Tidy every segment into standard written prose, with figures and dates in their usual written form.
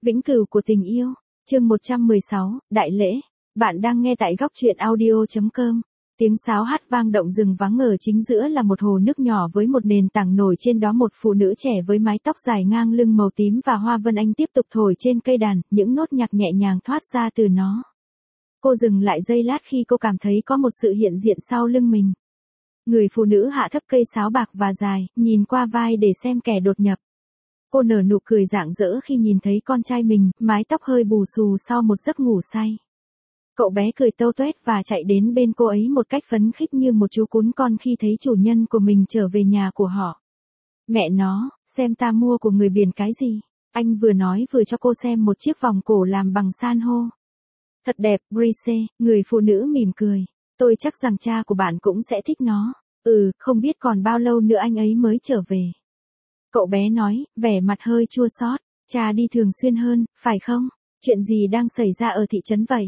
Vĩnh cửu của tình yêu, chương 116, Đại lễ. Bạn đang nghe tại góc truyện audio.com. Tiếng sáo hát vang động rừng vắng, ở chính giữa là một hồ nước nhỏ với một nền tảng nổi trên đó một phụ nữ trẻ với mái tóc dài ngang lưng màu tím và hoa vân anh tiếp tục thổi trên cây đàn, những nốt nhạc nhẹ nhàng thoát ra từ nó. Cô dừng lại giây lát khi cô cảm thấy có một sự hiện diện sau lưng mình. Người phụ nữ hạ thấp cây sáo bạc và dài, nhìn qua vai để xem kẻ đột nhập. Cô nở nụ cười rạng rỡ khi nhìn thấy con trai mình, mái tóc hơi bù xù sau một giấc ngủ say. Cậu bé cười tâu tuét và chạy đến bên cô ấy một cách phấn khích như một chú cún con khi thấy chủ nhân của mình trở về nhà của họ. Mẹ nó, xem ta mua của người biển cái gì. Anh vừa nói vừa cho cô xem một chiếc vòng cổ làm bằng san hô. Thật đẹp, Brice, người phụ nữ mỉm cười. Tôi chắc rằng cha của bạn cũng sẽ thích nó. Không biết còn bao lâu nữa anh ấy mới trở về. Cậu bé nói, vẻ mặt hơi chua xót. Cha đi thường xuyên hơn, phải không? Chuyện gì đang xảy ra ở thị trấn vậy?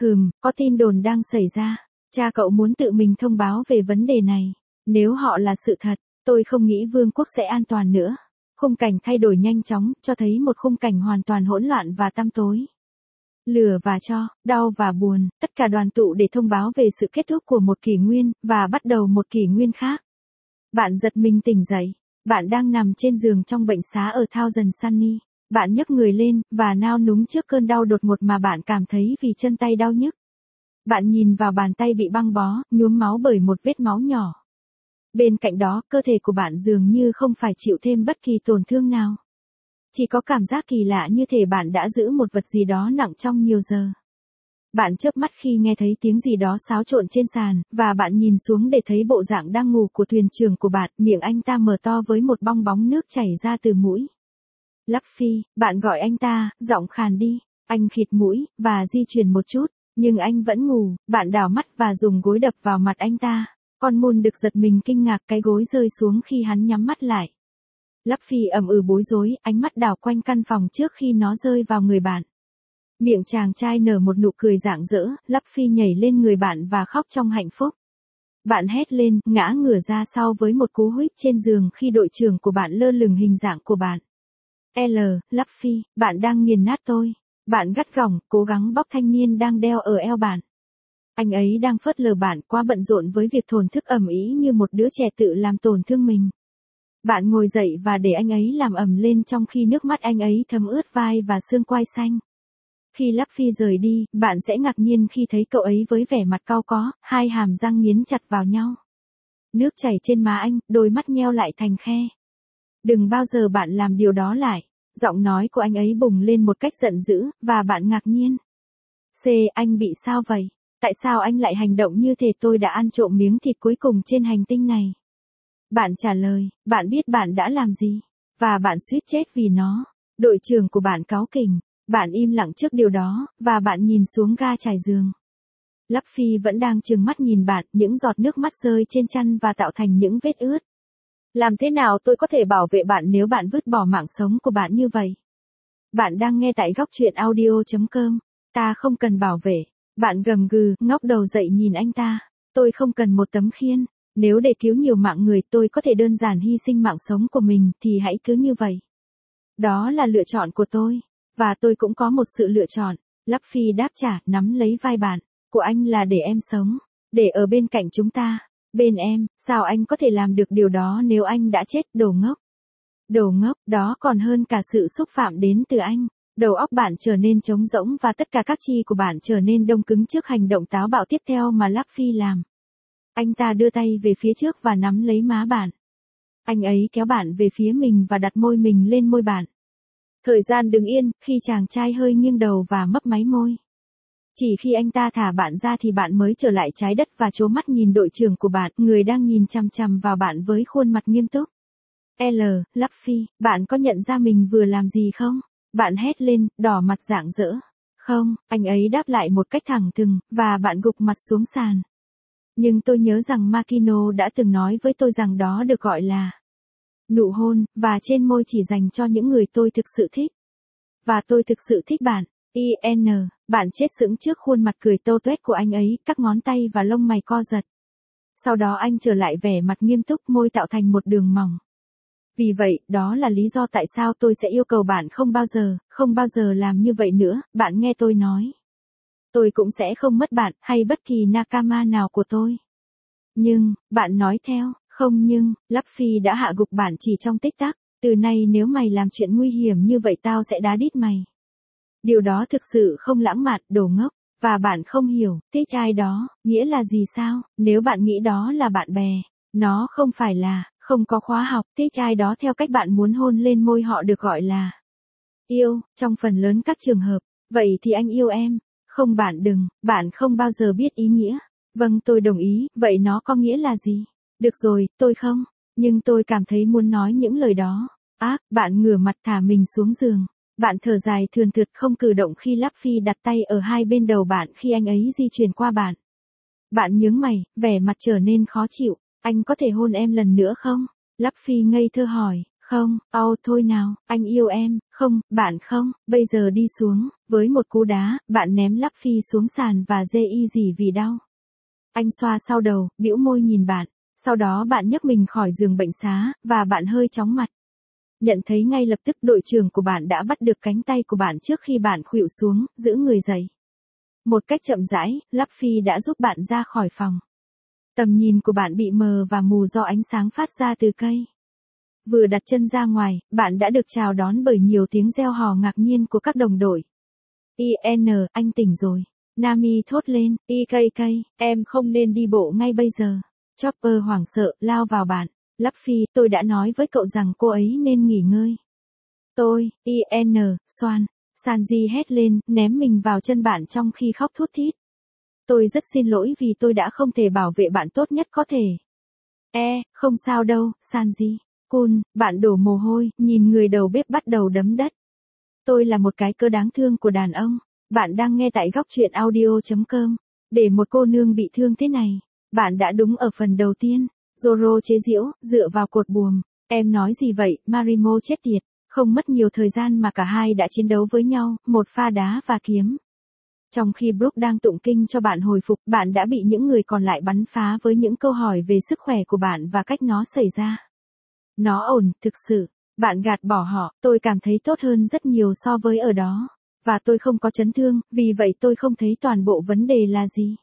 Có tin đồn đang xảy ra. Cha cậu muốn tự mình thông báo về vấn đề này. Nếu họ là sự thật, tôi không nghĩ vương quốc sẽ an toàn nữa. Khung cảnh thay đổi nhanh chóng, cho thấy một khung cảnh hoàn toàn hỗn loạn và tăm tối. Lửa và tro, đau và buồn, tất cả đoàn tụ để thông báo về sự kết thúc của một kỷ nguyên, và bắt đầu một kỷ nguyên khác. Bạn giật mình tỉnh dậy. Bạn đang nằm trên giường trong bệnh xá ở Thousand Sunny. Bạn nhấc người lên, và nao núng trước cơn đau đột ngột mà bạn cảm thấy vì chân tay đau nhức. Bạn nhìn vào bàn tay bị băng bó, nhuốm máu bởi một vết máu nhỏ. Bên cạnh đó, cơ thể của bạn dường như không phải chịu thêm bất kỳ tổn thương nào. Chỉ có cảm giác kỳ lạ như thể bạn đã giữ một vật gì đó nặng trong nhiều giờ. Bạn chớp mắt khi nghe thấy tiếng gì đó xáo trộn trên sàn, và bạn nhìn xuống để thấy bộ dạng đang ngủ của thuyền trưởng của bạn, miệng anh ta mở to với một bong bóng nước chảy ra từ mũi. Luffy, bạn gọi anh ta, giọng khàn đi. Anh khịt mũi, và di chuyển một chút, nhưng anh vẫn ngủ. Bạn đảo mắt và dùng gối đập vào mặt anh ta. Con Moon được giật mình kinh ngạc, cái gối rơi xuống khi hắn nhắm mắt lại. Luffy bối rối, ánh mắt đảo quanh căn phòng trước khi nó rơi vào người bạn. Miệng chàng trai nở một nụ cười rạng rỡ, Luffy nhảy lên người bạn và khóc trong hạnh phúc. Bạn hét lên, ngã ngửa ra sau với một cú huých trên giường khi đội trưởng của bạn lơ lửng hình dạng của bạn. Luffy, bạn đang nghiền nát tôi. Bạn gắt gỏng, cố gắng bóc thanh niên đang đeo ở eo bạn. Anh ấy đang phớt lờ bạn, quá bận rộn với việc thổn thức ầm ĩ như một đứa trẻ tự làm tổn thương mình. Bạn ngồi dậy và để anh ấy làm ầm lên trong khi nước mắt anh ấy thấm ướt vai và xương quai xanh. Khi Luffy rời đi, bạn sẽ ngạc nhiên khi thấy cậu ấy với vẻ mặt cau có, hai hàm răng nghiến chặt vào nhau. Nước chảy trên má anh, đôi mắt nheo lại thành khe. Đừng bao giờ bạn làm điều đó lại. Giọng nói của anh ấy bùng lên một cách giận dữ, và bạn ngạc nhiên. Anh bị sao vậy? Tại sao anh lại hành động như thể tôi đã ăn trộm miếng thịt cuối cùng trên hành tinh này? Bạn trả lời, bạn biết bạn đã làm gì, và bạn suýt chết vì nó. Đội trưởng của bạn cáu kỉnh. Bạn im lặng trước điều đó, và bạn nhìn xuống ga trải giường. Luffy vẫn đang trừng mắt nhìn bạn, những giọt nước mắt rơi trên chăn và tạo thành những vết ướt. Làm thế nào tôi có thể bảo vệ bạn nếu bạn vứt bỏ mạng sống của bạn như vậy? Bạn đang nghe tại góc truyện audio.com. Ta không cần bảo vệ. Bạn gầm gừ, ngóc đầu dậy nhìn anh ta. Tôi không cần một tấm khiên. Nếu để cứu nhiều mạng người tôi có thể đơn giản hy sinh mạng sống của mình thì hãy cứ như vậy. Đó là lựa chọn của tôi. Và tôi cũng có một sự lựa chọn. Luffy đáp trả, nắm lấy vai bạn. Của anh là để em sống. Để ở bên cạnh chúng ta. Bên em, sao anh có thể làm được điều đó nếu anh đã chết, đồ ngốc? Đồ ngốc, đó còn hơn cả sự xúc phạm đến từ anh. Đầu óc bạn trở nên trống rỗng và tất cả các chi của bạn trở nên đông cứng trước hành động táo bạo tiếp theo mà Luffy làm. Anh ta đưa tay về phía trước và nắm lấy má bạn. Anh ấy kéo bạn về phía mình và đặt môi mình lên môi bạn. Thời gian đứng yên, khi chàng trai hơi nghiêng đầu và mấp máy môi. Chỉ khi anh ta thả bạn ra thì bạn mới trở lại trái đất và trố mắt nhìn đội trưởng của bạn, người đang nhìn chằm chằm vào bạn với khuôn mặt nghiêm túc. Luffy, bạn có nhận ra mình vừa làm gì không? Bạn hét lên, đỏ mặt rạng rỡ. Không, anh ấy đáp lại một cách thẳng thừng, và bạn gục mặt xuống sàn. Nhưng tôi nhớ rằng Makino đã từng nói với tôi rằng đó được gọi là nụ hôn, và trên môi chỉ dành cho những người tôi thực sự thích. Và tôi thực sự thích bạn. Bạn chết sững trước khuôn mặt cười tâu tuét của anh ấy, các ngón tay và lông mày co giật. Sau đó anh trở lại vẻ mặt nghiêm túc, môi tạo thành một đường mỏng. Vì vậy, đó là lý do tại sao tôi sẽ yêu cầu bạn không bao giờ làm như vậy nữa, bạn nghe tôi nói. Tôi cũng sẽ không mất bạn, hay bất kỳ nakama nào của tôi. Nhưng, bạn nói theo, không nhưng, Luffy đã hạ gục bạn chỉ trong tích tắc, từ nay nếu mày làm chuyện nguy hiểm như vậy tao sẽ đá đít mày. Điều đó thực sự không lãng mạn, đồ ngốc, và bạn không hiểu, thích ai đó, nghĩa là gì sao, nếu bạn nghĩ đó là bạn bè, nó không phải là, không có khóa học, thích ai đó theo cách bạn muốn hôn lên môi họ được gọi là yêu, trong phần lớn các trường hợp, vậy thì anh yêu em, không bạn đừng, bạn không bao giờ biết ý nghĩa. Vâng tôi đồng ý, vậy nó có nghĩa là gì? Được rồi, tôi không, nhưng tôi cảm thấy muốn nói những lời đó. Bạn ngửa mặt thả mình xuống giường. Bạn thở dài thườn thượt không cử động khi Luffy đặt tay ở hai bên đầu bạn khi anh ấy di chuyển qua bạn. Bạn nhướng mày, vẻ mặt trở nên khó chịu. Anh có thể hôn em lần nữa không? Luffy ngây thơ hỏi. Không, thôi nào, anh yêu em, không, bạn không, bây giờ đi xuống, với một cú đá, bạn ném Luffy xuống sàn và dê y dỉ vì đau. Anh xoa sau đầu, bĩu môi nhìn bạn, sau đó bạn nhấc mình khỏi giường bệnh xá, và bạn hơi chóng mặt. Nhận thấy ngay lập tức đội trưởng của bạn đã bắt được cánh tay của bạn trước khi bạn khuỵu xuống, giữ người dậy. Một cách chậm rãi, Luffy đã giúp bạn ra khỏi phòng. Tầm nhìn của bạn bị mờ và mù do ánh sáng phát ra từ cây. Vừa đặt chân ra ngoài, bạn đã được chào đón bởi nhiều tiếng reo hò ngạc nhiên của các đồng đội. Anh tỉnh rồi. Nami thốt lên, em không nên đi bộ ngay bây giờ. Chopper hoảng sợ, lao vào bạn. Luffy, tôi đã nói với cậu rằng cô ấy nên nghỉ ngơi. Xoan. Sanji hét lên, ném mình vào chân bạn trong khi khóc thút thít. Tôi rất xin lỗi vì tôi đã không thể bảo vệ bạn tốt nhất có thể. Không sao đâu, Sanji. Bạn đổ mồ hôi, nhìn người đầu bếp bắt đầu đấm đất. Tôi là một cái cơ đáng thương của đàn ông. Bạn đang nghe tại góc truyện audio.com. Để một cô nương bị thương thế này. Bạn đã đúng ở phần đầu tiên. Zoro chế giễu, dựa vào cột buồm. Em nói gì vậy, Marimo chết tiệt. Không mất nhiều thời gian mà cả hai đã chiến đấu với nhau, một pha đá và kiếm. Trong khi Brook đang tụng kinh cho bạn hồi phục, bạn đã bị những người còn lại bắn phá với những câu hỏi về sức khỏe của bạn và cách nó xảy ra. Nó ổn, thực sự. Bạn gạt bỏ họ, tôi cảm thấy tốt hơn rất nhiều so với ở đó. Và tôi không có chấn thương, vì vậy tôi không thấy toàn bộ vấn đề là gì.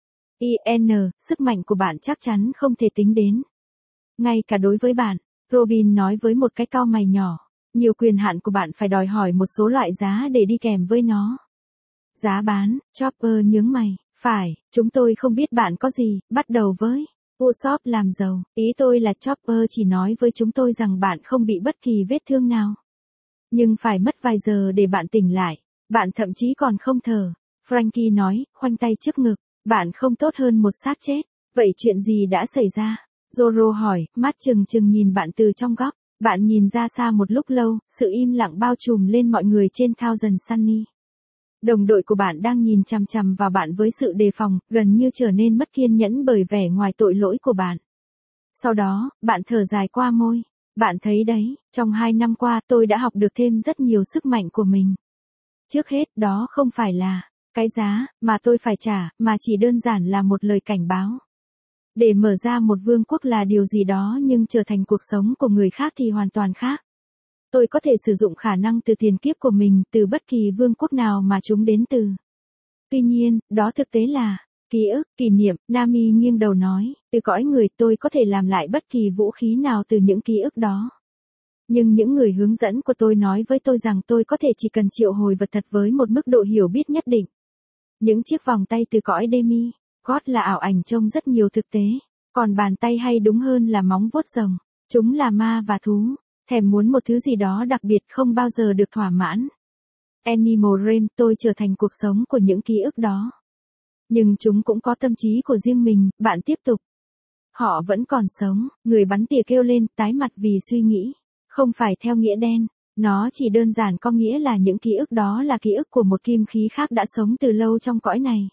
Sức mạnh của bạn chắc chắn không thể tính đến. Ngay cả đối với bạn, Robin nói với một cái cau mày nhỏ. Nhiều quyền hạn của bạn phải đòi hỏi một số loại giá để đi kèm với nó. Giá bán, Chopper nhướng mày. Phải, chúng tôi không biết bạn có gì, bắt đầu với Usopp làm giàu. Ý tôi là Chopper chỉ nói với chúng tôi rằng bạn không bị bất kỳ vết thương nào. Nhưng phải mất vài giờ để bạn tỉnh lại. Bạn thậm chí còn không thở. Frankie nói, khoanh tay trước ngực. Bạn không tốt hơn một xác chết. Vậy chuyện gì đã xảy ra? Zoro hỏi, mắt trừng trừng nhìn bạn từ trong góc. Bạn nhìn ra xa một lúc lâu, sự im lặng bao trùm lên mọi người trên Thousand Sunny. Đồng đội của bạn đang nhìn chằm chằm vào bạn với sự đề phòng, gần như trở nên mất kiên nhẫn bởi vẻ ngoài tội lỗi của bạn. Sau đó, bạn thở dài qua môi. Bạn thấy đấy, trong 2 năm qua tôi đã học được thêm rất nhiều sức mạnh của mình. Trước hết, đó không phải là cái giá mà tôi phải trả, mà chỉ đơn giản là một lời cảnh báo. Để mở ra một vương quốc là điều gì đó nhưng trở thành cuộc sống của người khác thì hoàn toàn khác. Tôi có thể sử dụng khả năng từ tiền kiếp của mình từ bất kỳ vương quốc nào mà chúng đến từ. Tuy nhiên, đó thực tế là ký ức, kỷ niệm, Nami nghiêng đầu nói, từ cõi người tôi có thể làm lại bất kỳ vũ khí nào từ những ký ức đó. Nhưng những người hướng dẫn của tôi nói với tôi rằng tôi có thể chỉ cần triệu hồi vật thật với một mức độ hiểu biết nhất định. Những chiếc vòng tay từ cõi Demi, God là ảo ảnh trông rất nhiều thực tế, còn bàn tay hay đúng hơn là móng vuốt rồng, chúng là ma và thú. Thèm muốn một thứ gì đó đặc biệt không bao giờ được thỏa mãn. Animal Realm, tôi trở thành cuộc sống của những ký ức đó. Nhưng chúng cũng có tâm trí của riêng mình, bạn tiếp tục. Họ vẫn còn sống, người bắn tỉa kêu lên, tái mặt vì suy nghĩ. Không phải theo nghĩa đen, nó chỉ đơn giản có nghĩa là những ký ức đó là ký ức của một kim khí khác đã sống từ lâu trong cõi này.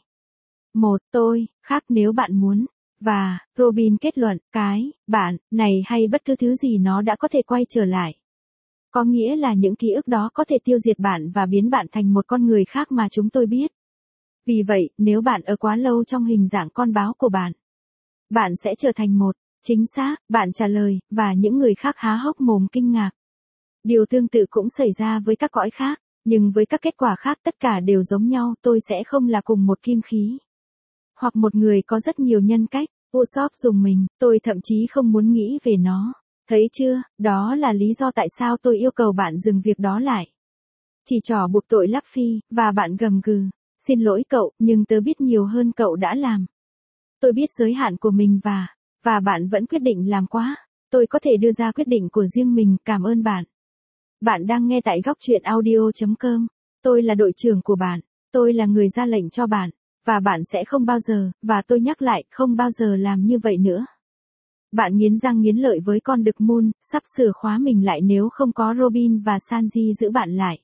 Tôi, khác nếu bạn muốn. Và, Robin kết luận, bạn, này hay bất cứ thứ gì nó đã có thể quay trở lại. Có nghĩa là những ký ức đó có thể tiêu diệt bạn và biến bạn thành một con người khác mà chúng tôi biết. Vì vậy, nếu bạn ở quá lâu trong hình dạng con báo của bạn, bạn sẽ trở thành một Chính xác, bạn trả lời, và những người khác há hốc mồm kinh ngạc. Điều tương tự cũng xảy ra với các cõi khác, nhưng với các kết quả khác tất cả đều giống nhau, tôi sẽ không là cùng một kim khí. Hoặc một người có rất nhiều nhân cách, Usopp dùng mình, tôi thậm chí không muốn nghĩ về nó. Thấy chưa, đó là lý do tại sao tôi yêu cầu bạn dừng việc đó lại. Chỉ trỏ buộc tội Luffy, và bạn gầm gừ. Xin lỗi cậu, nhưng tớ biết nhiều hơn cậu đã làm. Tôi biết giới hạn của mình và bạn vẫn quyết định làm quá. Tôi có thể đưa ra quyết định của riêng mình, cảm ơn bạn. Bạn đang nghe tại góc truyện audio.com. Tôi là đội trưởng của bạn. Tôi là người ra lệnh cho bạn. Và bạn sẽ không bao giờ, và tôi nhắc lại, không bao giờ làm như vậy nữa. Bạn nghiến răng nghiến lợi với con đực Moon, sắp sửa khóa mình lại nếu không có Robin và Sanji giữ bạn lại.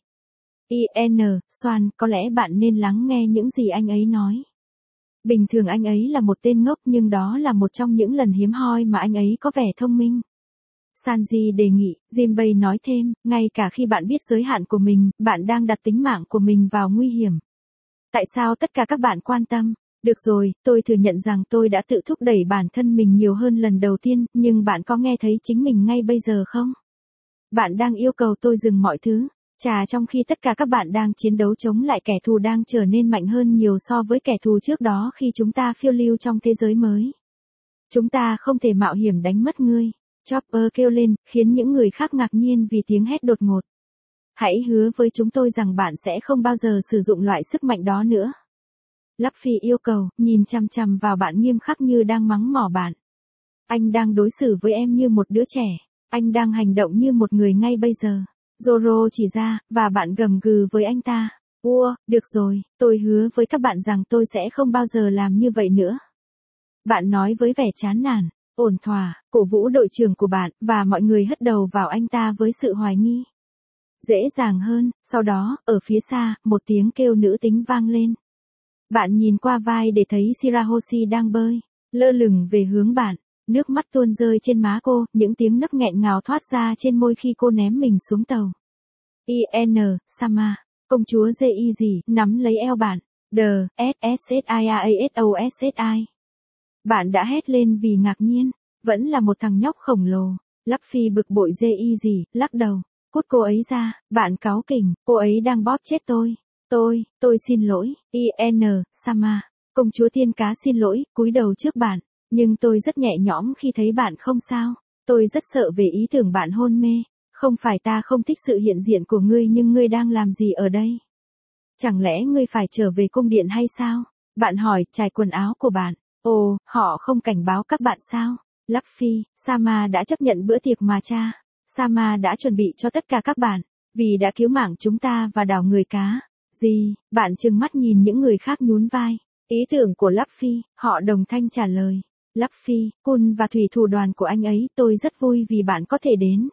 Soan, có lẽ bạn nên lắng nghe những gì anh ấy nói. Bình thường anh ấy là một tên ngốc nhưng đó là một trong những lần hiếm hoi mà anh ấy có vẻ thông minh. Sanji đề nghị, Jinbei nói thêm, ngay cả khi bạn biết giới hạn của mình, bạn đang đặt tính mạng của mình vào nguy hiểm. Tại sao tất cả các bạn quan tâm? Được rồi, tôi thừa nhận rằng tôi đã tự thúc đẩy bản thân mình nhiều hơn lần đầu tiên, nhưng bạn có nghe thấy chính mình ngay bây giờ không? Bạn đang yêu cầu tôi dừng mọi thứ. Trong khi tất cả các bạn đang chiến đấu chống lại kẻ thù đang trở nên mạnh hơn nhiều so với kẻ thù trước đó khi chúng ta phiêu lưu trong thế giới mới. Chúng ta không thể mạo hiểm đánh mất ngươi. Chopper kêu lên, khiến những người khác ngạc nhiên vì tiếng hét đột ngột. Hãy hứa với chúng tôi rằng bạn sẽ không bao giờ sử dụng loại sức mạnh đó nữa. Luffy yêu cầu, nhìn chằm chằm vào bạn nghiêm khắc như đang mắng mỏ bạn. Anh đang đối xử với em như một đứa trẻ. Anh đang hành động như một người ngay bây giờ. Zoro chỉ ra, và bạn gầm gừ với anh ta. Được rồi, tôi hứa với các bạn rằng tôi sẽ không bao giờ làm như vậy nữa. Bạn nói với vẻ chán nản, ổn thỏa, cổ vũ đội trưởng của bạn, và mọi người hất đầu vào anh ta với sự hoài nghi. Dễ dàng hơn, sau đó, ở phía xa, một tiếng kêu nữ tính vang lên. Bạn nhìn qua vai để thấy Shirahoshi đang bơi, lơ lửng về hướng bạn. Nước mắt tuôn rơi trên má cô, những tiếng nấc nghẹn ngào thoát ra trên môi khi cô ném mình xuống tàu. Sama, công chúa Zeizi, nắm lấy eo bạn. SSSIAASOSSI. Bạn đã hét lên vì ngạc nhiên, vẫn là một thằng nhóc khổng lồ. Luffy bực bội Zeizi, lắc đầu. Cút cô ấy ra, bạn cáu kỉnh, cô ấy đang bóp chết tôi. Tôi xin lỗi, Sama. Công chúa tiên cá xin lỗi, cúi đầu trước bạn. Nhưng tôi rất nhẹ nhõm khi thấy bạn không sao. Tôi rất sợ về ý tưởng bạn hôn mê. Không phải ta không thích sự hiện diện của ngươi nhưng ngươi đang làm gì ở đây? Chẳng lẽ ngươi phải trở về cung điện hay sao? Bạn hỏi, trải quần áo của bạn. Ồ, họ không cảnh báo các bạn sao? Luffy, Sama đã chấp nhận bữa tiệc mà cha. Sama đã chuẩn bị cho tất cả các bạn. Vì đã cứu mạng chúng ta và đảo người cá. Gì? Bạn trừng mắt nhìn những người khác nhún vai. Ý tưởng của Luffy, họ đồng thanh trả lời. Luffy, Kun và thủy thủ đoàn của anh ấy, tôi rất vui vì bạn có thể đến.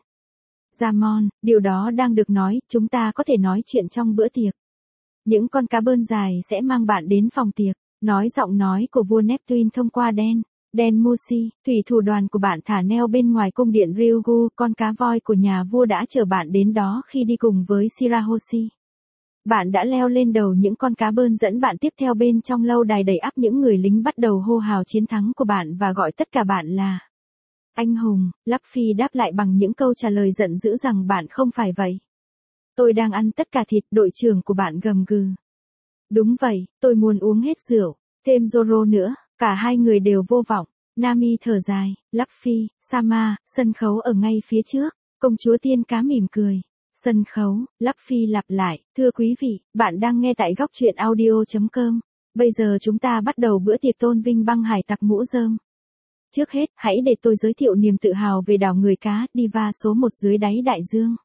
Jamon, điều đó đang được nói, chúng ta có thể nói chuyện trong bữa tiệc. Những con cá bơn dài sẽ mang bạn đến phòng tiệc. Nói giọng nói của vua Neptune thông qua Den Mushi, thủy thủ đoàn của bạn thả neo bên ngoài cung điện Ryugu, con cá voi của nhà vua đã chở bạn đến đó khi đi cùng với Shirahoshi. Bạn đã leo lên đầu những con cá bơn dẫn bạn tiếp theo bên trong lâu đài đầy ắp những người lính bắt đầu hô hào chiến thắng của bạn và gọi tất cả bạn là anh hùng. Luffy đáp lại bằng những câu trả lời giận dữ rằng bạn không phải vậy. Tôi đang ăn tất cả thịt, đội trưởng của bạn gầm gừ. Đúng vậy, tôi muốn uống hết rượu, thêm Zoro nữa, cả hai người đều vô vọng. Nami thở dài, Luffy, Sama, sân khấu ở ngay phía trước, công chúa tiên cá mỉm cười. Sân khấu, Luffy lặp lại, thưa quý vị, bạn đang nghe tại góc truyện audio.com. Bây giờ chúng ta bắt đầu bữa tiệc tôn vinh băng hải tặc mũ rơm. Trước hết, hãy để tôi giới thiệu niềm tự hào về đảo người cá, diva số 1 dưới đáy đại dương.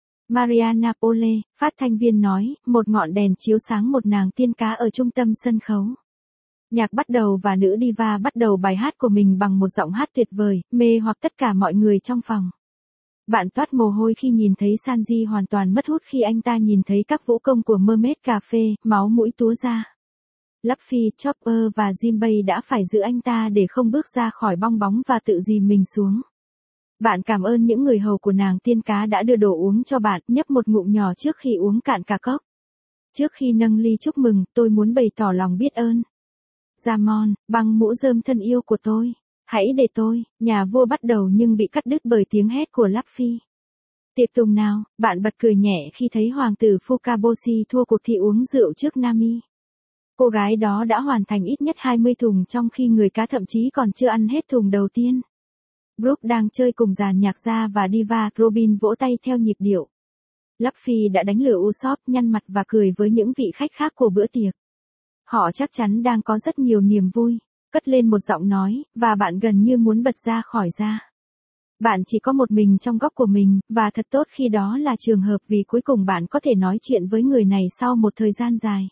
Mariana Pole, phát thanh viên nói, một ngọn đèn chiếu sáng một nàng tiên cá ở trung tâm sân khấu. Nhạc bắt đầu và nữ diva bắt đầu bài hát của mình bằng một giọng hát tuyệt vời, mê hoặc tất cả mọi người trong phòng. Bạn toát mồ hôi khi nhìn thấy Sanji hoàn toàn mất hút khi anh ta nhìn thấy các vũ công của Mermaid cà phê, máu mũi túa ra. Luffy, Chopper và Jinbei đã phải giữ anh ta để không bước ra khỏi bong bóng và tự dìm mình xuống. Bạn cảm ơn những người hầu của nàng tiên cá đã đưa đồ uống cho bạn, nhấp một ngụm nhỏ trước khi uống cạn cả cốc. Trước khi nâng ly chúc mừng, tôi muốn bày tỏ lòng biết ơn. Jamon, băng mũ rơm thân yêu của tôi. Hãy để tôi, nhà vua bắt đầu nhưng bị cắt đứt bởi tiếng hét của Luffy. Tiệc tùng nào, bạn bật cười nhẹ khi thấy hoàng tử Fukaboshi thua cuộc thi uống rượu trước Nami. Cô gái đó đã hoàn thành ít nhất 20 thùng trong khi người cá thậm chí còn chưa ăn hết thùng đầu tiên. Brook đang chơi cùng dàn nhạc gia và diva Robin vỗ tay theo nhịp điệu. Luffy đã đánh lừa Usopp, nhăn mặt và cười với những vị khách khác của bữa tiệc. Họ chắc chắn đang có rất nhiều niềm vui, cất lên một giọng nói, và bạn gần như muốn bật ra khỏi ra. Bạn chỉ có một mình trong góc của mình, và thật tốt khi đó là trường hợp vì cuối cùng bạn có thể nói chuyện với người này sau một thời gian dài.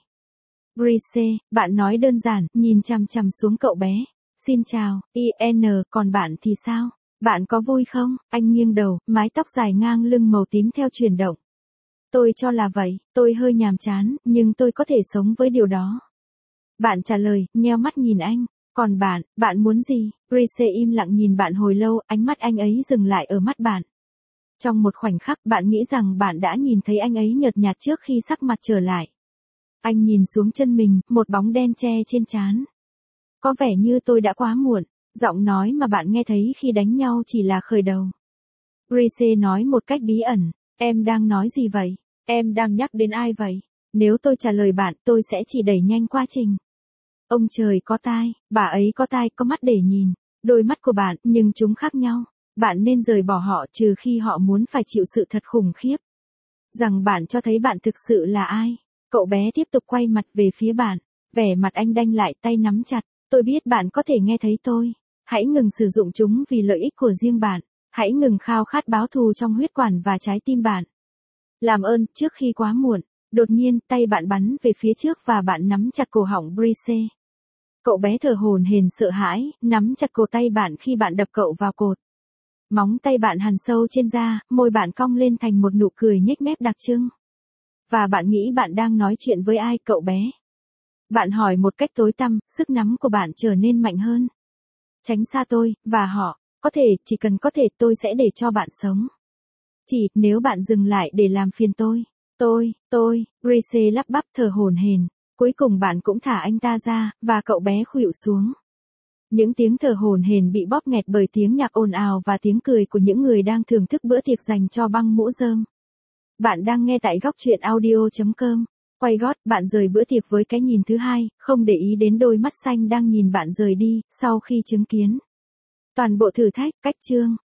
Brice, bạn nói đơn giản, nhìn chằm chằm xuống cậu bé. Xin chào, IN, còn bạn thì sao? Bạn có vui không? Anh nghiêng đầu, mái tóc dài ngang lưng màu tím theo chuyển động. Tôi cho là vậy, tôi hơi nhàm chán, nhưng tôi có thể sống với điều đó. Bạn trả lời, nheo mắt nhìn anh. Còn bạn muốn gì? Brice im lặng nhìn bạn hồi lâu, ánh mắt anh ấy dừng lại ở mắt bạn. Trong một khoảnh khắc bạn nghĩ rằng bạn đã nhìn thấy anh ấy nhợt nhạt trước khi sắc mặt trở lại. Anh nhìn xuống chân mình, một bóng đen che trên trán. Có vẻ như tôi đã quá muộn, giọng nói mà bạn nghe thấy khi đánh nhau chỉ là khởi đầu. Brice nói một cách bí ẩn, em đang nói gì vậy? Em đang nhắc đến ai vậy? Nếu tôi trả lời bạn, tôi sẽ chỉ đẩy nhanh quá trình. Ông trời có tai, bà ấy có tai, có mắt để nhìn. Đôi mắt của bạn, nhưng chúng khác nhau. Bạn nên rời bỏ họ trừ khi họ muốn phải chịu sự thật khủng khiếp. Rằng bạn cho thấy bạn thực sự là ai. Cậu bé tiếp tục quay mặt về phía bạn. Vẻ mặt anh đanh lại, tay nắm chặt. Tôi biết bạn có thể nghe thấy tôi. Hãy ngừng sử dụng chúng vì lợi ích của riêng bạn. Hãy ngừng khao khát báo thù trong huyết quản và trái tim bạn. Làm ơn, trước khi quá muộn. Đột nhiên, tay bạn bắn về phía trước và bạn nắm chặt cổ họng Brice. Cậu bé thở hổn hển sợ hãi, nắm chặt cổ tay bạn khi bạn đập cậu vào cột. Móng tay bạn hằn sâu trên da, môi bạn cong lên thành một nụ cười nhếch mép đặc trưng. Và bạn nghĩ bạn đang nói chuyện với ai, cậu bé? Bạn hỏi một cách tối tăm, sức nắm của bạn trở nên mạnh hơn. Tránh xa tôi, và họ, có thể, chỉ cần có thể tôi sẽ để cho bạn sống. Chỉ, nếu bạn dừng lại để làm phiền tôi, Brice lắp bắp thở hổn hển. Cuối cùng bạn cũng thả anh ta ra, và cậu bé khuỵu xuống. Những tiếng thở hổn hển bị bóp nghẹt bởi tiếng nhạc ồn ào và tiếng cười của những người đang thưởng thức bữa tiệc dành cho băng mũ rơm. Bạn đang nghe tại góc truyện audio.com. Quay gót, bạn rời bữa tiệc với cái nhìn thứ hai, không để ý đến đôi mắt xanh đang nhìn bạn rời đi, sau khi chứng kiến toàn bộ thử thách, cách chương.